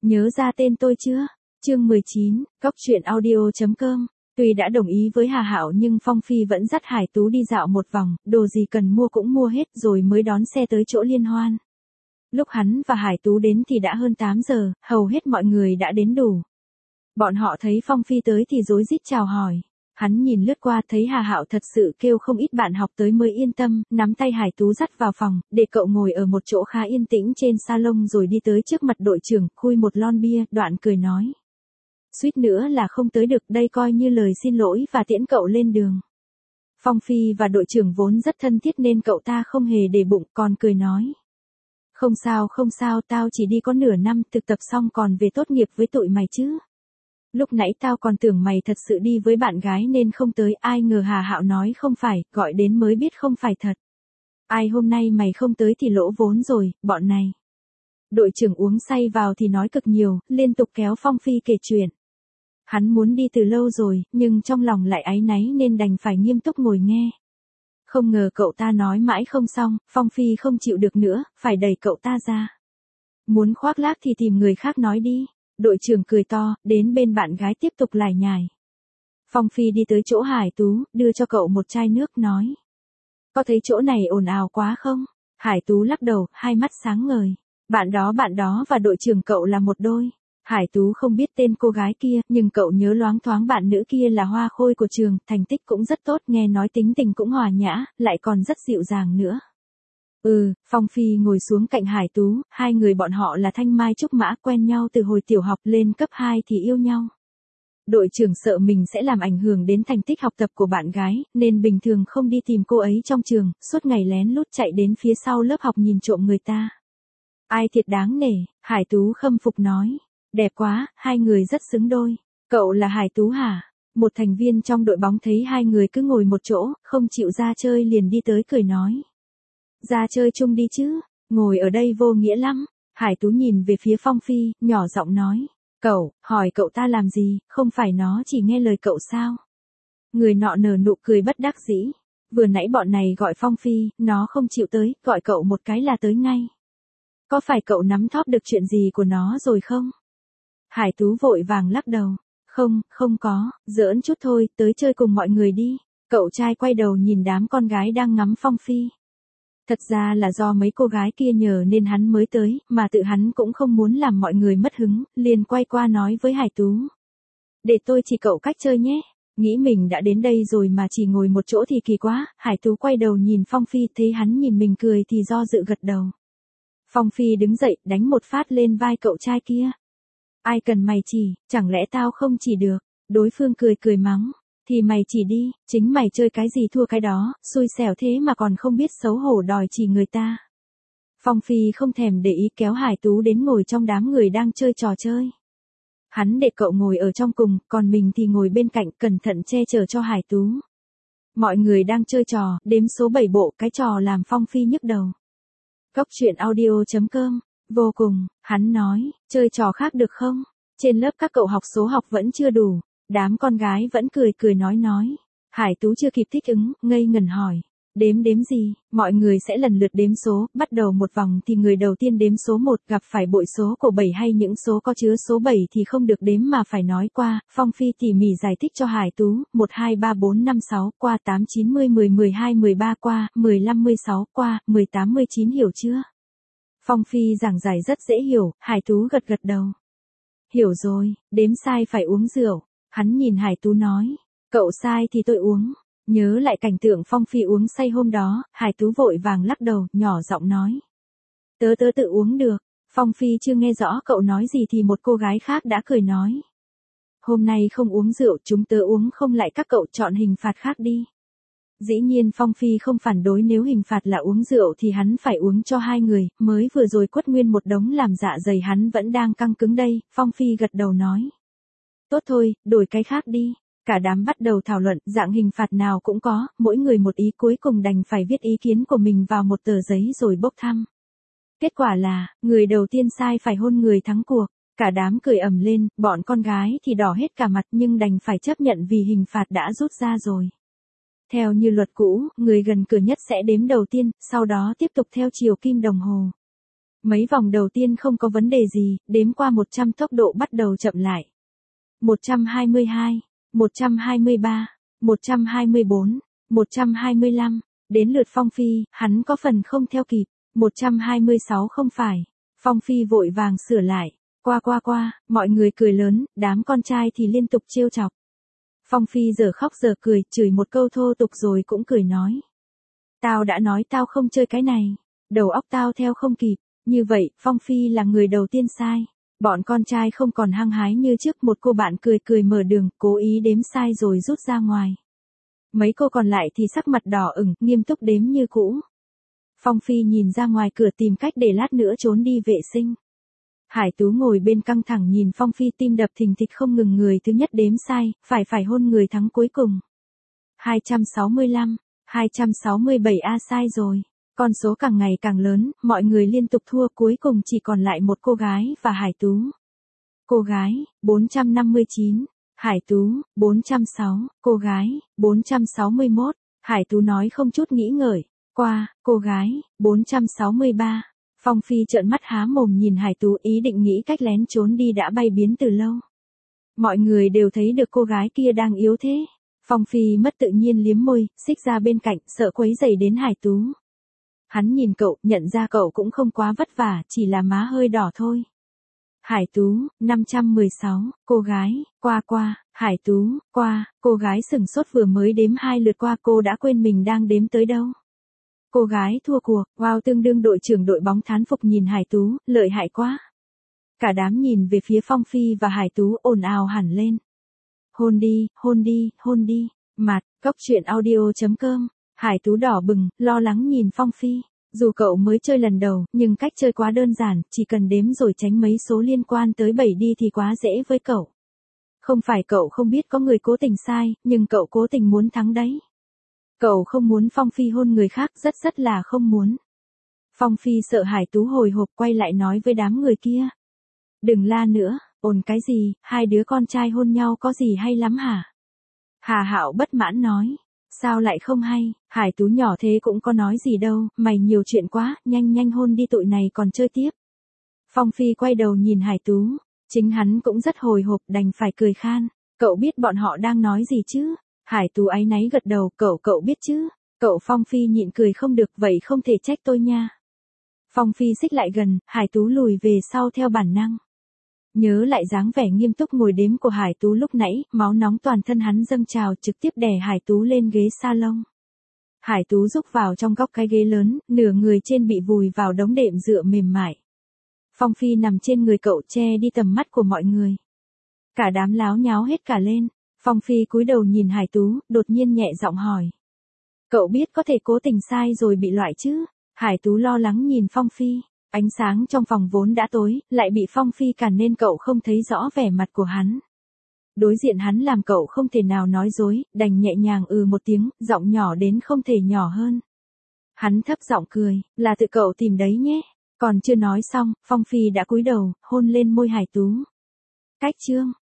Nhớ ra tên tôi chưa? Chương 19, Cóc truyện audio.com. Tuy đã đồng ý với Hà Hạo nhưng Phong Phi vẫn dắt Hải Tú đi dạo một vòng, đồ gì cần mua cũng mua hết rồi mới đón xe tới chỗ liên hoan. Lúc hắn và Hải Tú đến thì đã hơn 8 giờ, hầu hết mọi người đã đến đủ. Bọn họ thấy Phong Phi tới thì rối rít chào hỏi. Hắn nhìn lướt qua thấy Hà Hạo thật sự kêu không ít bạn học tới mới yên tâm, nắm tay Hải Tú dắt vào phòng, để cậu ngồi ở một chỗ khá yên tĩnh trên salon rồi đi tới trước mặt đội trưởng, khui một lon bia, đoạn cười nói. Suýt nữa là không tới được, đây coi như lời xin lỗi và tiễn cậu lên đường. Phong Phi và đội trưởng vốn rất thân thiết nên cậu ta không hề để bụng, còn cười nói. Không sao, tao chỉ đi có nửa năm, thực tập xong còn về tốt nghiệp với tụi mày chứ. Lúc nãy tao còn tưởng mày thật sự đi với bạn gái nên không tới, ai ngờ Hà Hạo nói không phải, gọi đến mới biết không phải thật. Ai hôm nay mày không tới thì lỗ vốn rồi, bọn này. Đội trưởng uống say vào thì nói cực nhiều, liên tục kéo Phong Phi kể chuyện. Hắn muốn đi từ lâu rồi, nhưng trong lòng lại áy náy nên đành phải nghiêm túc ngồi nghe. Không ngờ cậu ta nói mãi không xong, Phong Phi không chịu được nữa, phải đẩy cậu ta ra. Muốn khoác lác thì tìm người khác nói đi. Đội trưởng cười to, đến bên bạn gái tiếp tục lải nhải. Phong Phi đi tới chỗ Hải Tú, đưa cho cậu một chai nước, nói. Có thấy chỗ này ồn ào quá không? Hải Tú lắc đầu, hai mắt sáng ngời. Bạn đó và đội trưởng cậu là một đôi. Hải Tú không biết tên cô gái kia, nhưng cậu nhớ loáng thoáng bạn nữ kia là hoa khôi của trường, thành tích cũng rất tốt, nghe nói tính tình cũng hòa nhã, lại còn rất dịu dàng nữa. Phong Phi ngồi xuống cạnh Hải Tú, hai người bọn họ là thanh mai trúc mã, quen nhau từ hồi tiểu học lên cấp 2 thì yêu nhau. Đội trưởng sợ mình sẽ làm ảnh hưởng đến thành tích học tập của bạn gái, nên bình thường không đi tìm cô ấy trong trường, suốt ngày lén lút chạy đến phía sau lớp học nhìn trộm người ta. Ai thiệt đáng nể, Hải Tú khâm phục nói. Đẹp quá, hai người rất xứng đôi. Cậu là Hải Tú hả? Một thành viên trong đội bóng thấy hai người cứ ngồi một chỗ, không chịu ra chơi liền đi tới cười nói. Ra chơi chung đi chứ, ngồi ở đây vô nghĩa lắm. Hải Tú nhìn về phía Phong Phi, nhỏ giọng nói. Cậu, hỏi cậu ta làm gì, không phải nó chỉ nghe lời cậu sao? Người nọ nở nụ cười bất đắc dĩ. Vừa nãy bọn này gọi Phong Phi, nó không chịu tới, gọi cậu một cái là tới ngay. Có phải cậu nắm thóp được chuyện gì của nó rồi không? Hải Tú vội vàng lắc đầu. Không có, giỡn chút thôi, tới chơi cùng mọi người đi. Cậu trai quay đầu nhìn đám con gái đang ngắm Phong Phi. Thật ra là do mấy cô gái kia nhờ nên hắn mới tới, mà tự hắn cũng không muốn làm mọi người mất hứng, liền quay qua nói với Hải Tú. Để tôi chỉ cậu cách chơi nhé. Nghĩ mình đã đến đây rồi mà chỉ ngồi một chỗ thì kỳ quá, Hải Tú quay đầu nhìn Phong Phi, thấy hắn nhìn mình cười thì do dự gật đầu. Phong Phi đứng dậy, đánh một phát lên vai cậu trai kia. Ai cần mày chỉ, chẳng lẽ tao không chỉ được? Đối phương cười mắng. Thì mày chỉ đi, chính mày chơi cái gì thua cái đó, xui xẻo thế mà còn không biết xấu hổ đòi chỉ người ta. Phong Phi không thèm để ý kéo Hải Tú đến ngồi trong đám người đang chơi trò chơi. Hắn để cậu ngồi ở trong cùng, còn mình thì ngồi bên cạnh cẩn thận che chở cho Hải Tú. Mọi người đang chơi trò, đếm số 7 bộ, cái trò làm Phong Phi nhức đầu. Cóc truyện audio.com, vô cùng, hắn nói, chơi trò khác được không? Trên lớp các cậu học số học vẫn chưa đủ. Đám con gái vẫn cười nói. Hải Tú chưa kịp thích ứng, ngây ngẩn hỏi. Đếm gì? Mọi người sẽ lần lượt đếm số, bắt đầu một vòng thì người đầu tiên đếm số 1 gặp phải bội số của 7 hay những số có chứa số 7 thì không được đếm mà phải nói qua. Phong Phi tỉ mỉ giải thích cho Hải Tú, 1 2 3 4 5 6 qua 8 9 10 10 12 13 qua, 15 16 qua, 18 19 hiểu chưa? Phong Phi giảng giải rất dễ hiểu, Hải Tú gật đầu. Hiểu rồi, đếm sai phải uống rượu. Hắn nhìn Hải Tú nói, cậu sai thì tôi uống. Nhớ lại cảnh tượng Phong Phi uống say hôm đó, Hải Tú vội vàng lắc đầu, nhỏ giọng nói. Tớ tự uống được. Phong Phi chưa nghe rõ cậu nói gì thì một cô gái khác đã cười nói. Hôm nay không uống rượu, chúng tớ uống không lại, các cậu chọn hình phạt khác đi. Dĩ nhiên Phong Phi không phản đối, nếu hình phạt là uống rượu thì hắn phải uống cho hai người, mới vừa rồi quất nguyên một đống làm dạ dày hắn vẫn đang căng cứng đây. Phong Phi gật đầu nói. Tốt thôi, đổi cái khác đi. Cả đám bắt đầu thảo luận, dạng hình phạt nào cũng có, mỗi người một ý, cuối cùng đành phải viết ý kiến của mình vào một tờ giấy rồi bốc thăm. Kết quả là, người đầu tiên sai phải hôn người thắng cuộc. Cả đám cười ầm lên, bọn con gái thì đỏ hết cả mặt nhưng đành phải chấp nhận vì hình phạt đã rút ra rồi. Theo như luật cũ, người gần cửa nhất sẽ đếm đầu tiên, sau đó tiếp tục theo chiều kim đồng hồ. Mấy vòng đầu tiên không có vấn đề gì, đếm qua 100 tốc độ bắt đầu chậm lại. 122, 123, 124, 125, đến lượt Phong Phi, hắn có phần không theo kịp, 126 không phải. Phong Phi vội vàng sửa lại, qua, mọi người cười lớn, đám con trai thì liên tục trêu chọc. Phong Phi giờ khóc giờ cười, chửi một câu thô tục rồi cũng cười nói. Tao đã nói tao không chơi cái này, đầu óc tao theo không kịp, như vậy, Phong Phi là người đầu tiên sai. Bọn con trai không còn hăng hái như trước, một cô bạn cười mở đường, cố ý đếm sai rồi rút ra ngoài. Mấy cô còn lại thì sắc mặt đỏ ửng, nghiêm túc đếm như cũ. Phong Phi nhìn ra ngoài cửa tìm cách để lát nữa trốn đi vệ sinh. Hải Tú ngồi bên căng thẳng nhìn Phong Phi, tim đập thình thịch không ngừng, người thứ nhất đếm sai, phải hôn người thắng cuối cùng. 265, 267 sai rồi. Con số càng ngày càng lớn, mọi người liên tục thua, cuối cùng chỉ còn lại một cô gái và Hải Tú. Cô gái, 459. Hải Tú, 406. Cô gái, 461. Hải Tú nói không chút nghĩ ngợi. Qua, cô gái, 463. Phong Phi trợn mắt há mồm nhìn Hải Tú, ý định nghĩ cách lén trốn đi đã bay biến từ lâu. Mọi người đều thấy được cô gái kia đang yếu thế. Phong Phi mất tự nhiên liếm môi, xích ra bên cạnh, sợ quấy rầy đến Hải Tú. Hắn nhìn cậu, nhận ra cậu cũng không quá vất vả, chỉ là má hơi đỏ thôi. Hải Tú, 516, cô gái, qua, Hải Tú, qua, cô gái sửng sốt, vừa mới đếm 2 lượt qua cô đã quên mình đang đếm tới đâu. Cô gái thua cuộc, wow, tương đương đội trưởng đội bóng thán phục nhìn Hải Tú, lợi hại quá. Cả đám nhìn về phía Phong Phi và Hải Tú ồn ào hẳn lên. Hôn đi, mặt, cóc truyện audio.com. Hải Tú đỏ bừng, lo lắng nhìn Phong Phi. Dù cậu mới chơi lần đầu, nhưng cách chơi quá đơn giản, chỉ cần đếm rồi tránh mấy số liên quan tới 7 đi thì quá dễ với cậu. Không phải cậu không biết có người cố tình sai, nhưng cậu cố tình muốn thắng đấy. Cậu không muốn Phong Phi hôn người khác, rất là không muốn. Phong Phi sợ Hải Tú hồi hộp, quay lại nói với đám người kia. Đừng la nữa, ồn cái gì, hai đứa con trai hôn nhau có gì hay lắm hả? Hà Hạo bất mãn nói. Sao lại không hay, Hải Tú nhỏ thế cũng có nói gì đâu, mày nhiều chuyện quá, nhanh hôn đi, tụi này còn chơi tiếp. Phong Phi quay đầu nhìn Hải Tú, chính hắn cũng rất hồi hộp, đành phải cười khan. Cậu biết bọn họ đang nói gì chứ? Hải Tú áy náy gật đầu, cậu biết chứ? Cậu. Phong Phi nhịn cười không được, vậy không thể trách tôi nha. Phong Phi xích lại gần, Hải Tú lùi về sau theo bản năng. Nhớ lại dáng vẻ nghiêm túc ngồi đếm của Hải Tú lúc nãy, máu nóng toàn thân hắn dâng trào, trực tiếp đè Hải Tú lên ghế salon. Hải Tú rúc vào trong góc cái ghế lớn, nửa người trên bị vùi vào đống đệm dựa mềm mại. Phong Phi nằm trên người cậu, che đi tầm mắt của mọi người. Cả đám láo nháo hết cả lên. Phong Phi cúi đầu nhìn Hải Tú, đột nhiên nhẹ giọng hỏi. Cậu biết có thể cố tình sai rồi bị loại chứ? Hải Tú lo lắng nhìn Phong Phi. Ánh sáng trong phòng vốn đã tối, lại bị Phong Phi cản nên cậu không thấy rõ vẻ mặt của hắn. Đối diện hắn làm cậu không thể nào nói dối, đành nhẹ nhàng một tiếng, giọng nhỏ đến không thể nhỏ hơn. Hắn thấp giọng cười, là tự cậu tìm đấy nhé. Còn chưa nói xong, Phong Phi đã cúi đầu, hôn lên môi Hải Tú. Cách chương